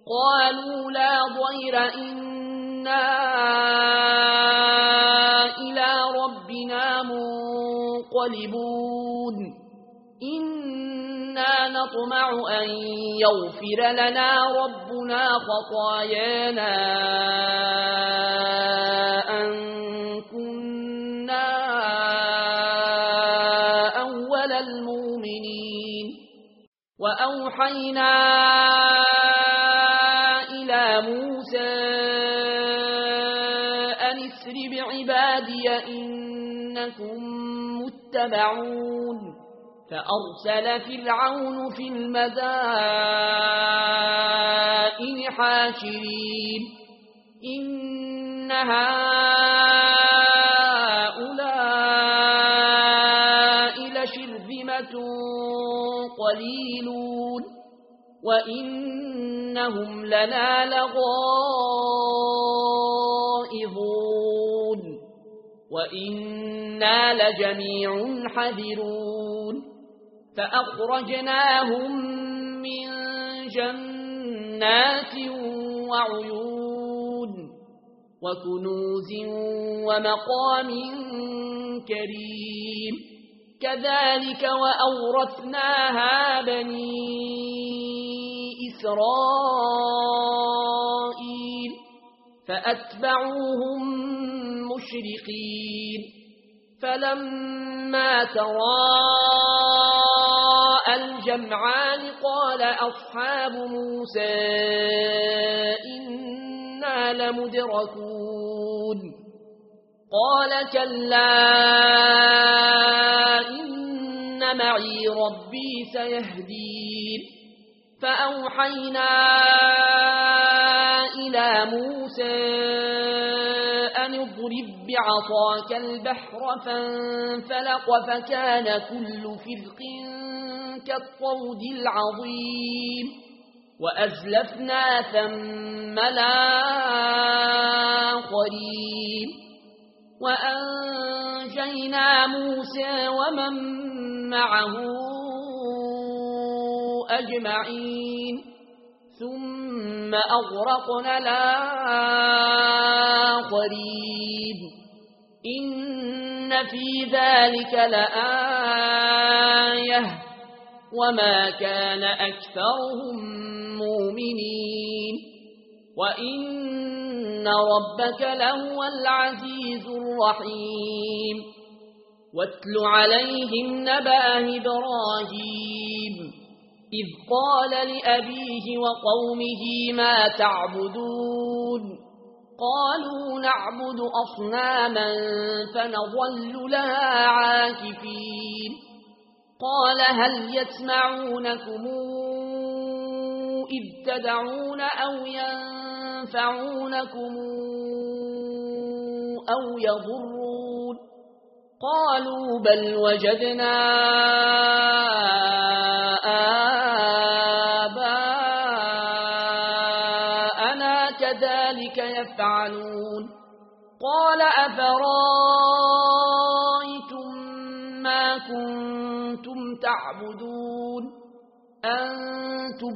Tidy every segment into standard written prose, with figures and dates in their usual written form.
قالوا لا ضير إنا إلى ربنا منقلبون إنا نطمع أن يغفر لنا ربنا خطايانا أن كنا أول المؤمنين وأوحينا إلى موسى أن اسر بعبادي إنكم متبعون فأرسل فرعون في المدائن حاشرين إن هؤلاء لشرذمة قليلون وإنهم لنا لغائظون وإنا لجميع حذرون فأخرجناهم من جنات وعيون وكنوز ومقام كريم كذلك وأورثناها بني إسرائيل فأتبعوهم مشرقين فلما تراءى الجمعان قال أصحاب موسى إنا لمدركون قال كلا إن معي ربي سيهدين فأوحينا إلى موسى أن اضرب بعصاك البحر فانفلق فكان كل فرق كالطود العظيم وأزلفنا ثم الآخرين وأنجينا موسى ومن معه أجمعين ثم أغرقنا الآخرين إن في ذلك لآية وما كان أكثرهم مؤمنين وإن ربك لهو العزيز الرحيم واتل عليهم نبأ إبراهيم إذ قال لأبيه وقومه ما تعبدون قالوا نعبد أصناما فنظل لها عاكفين قال هل يسمعونكم إذ تدعون أو ينفعونكم أو يضرون قالوا بل وجدنا آباءنا كذلك يفعلون قال أفرأيتم ما كنتم تعبدون أنتم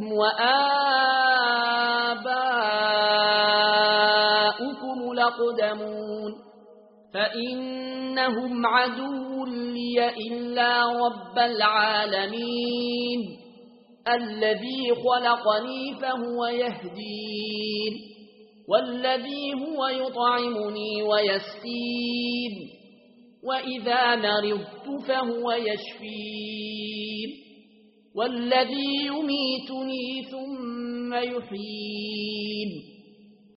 وآباؤكم الأقدمون فإنهم عدو لي إلا رب العالمين الذي خلقني فهو يهدين والذي هو يطعمني ويسقين وإذا مرضت فهو يشفين والذي يميتني ثم يحيين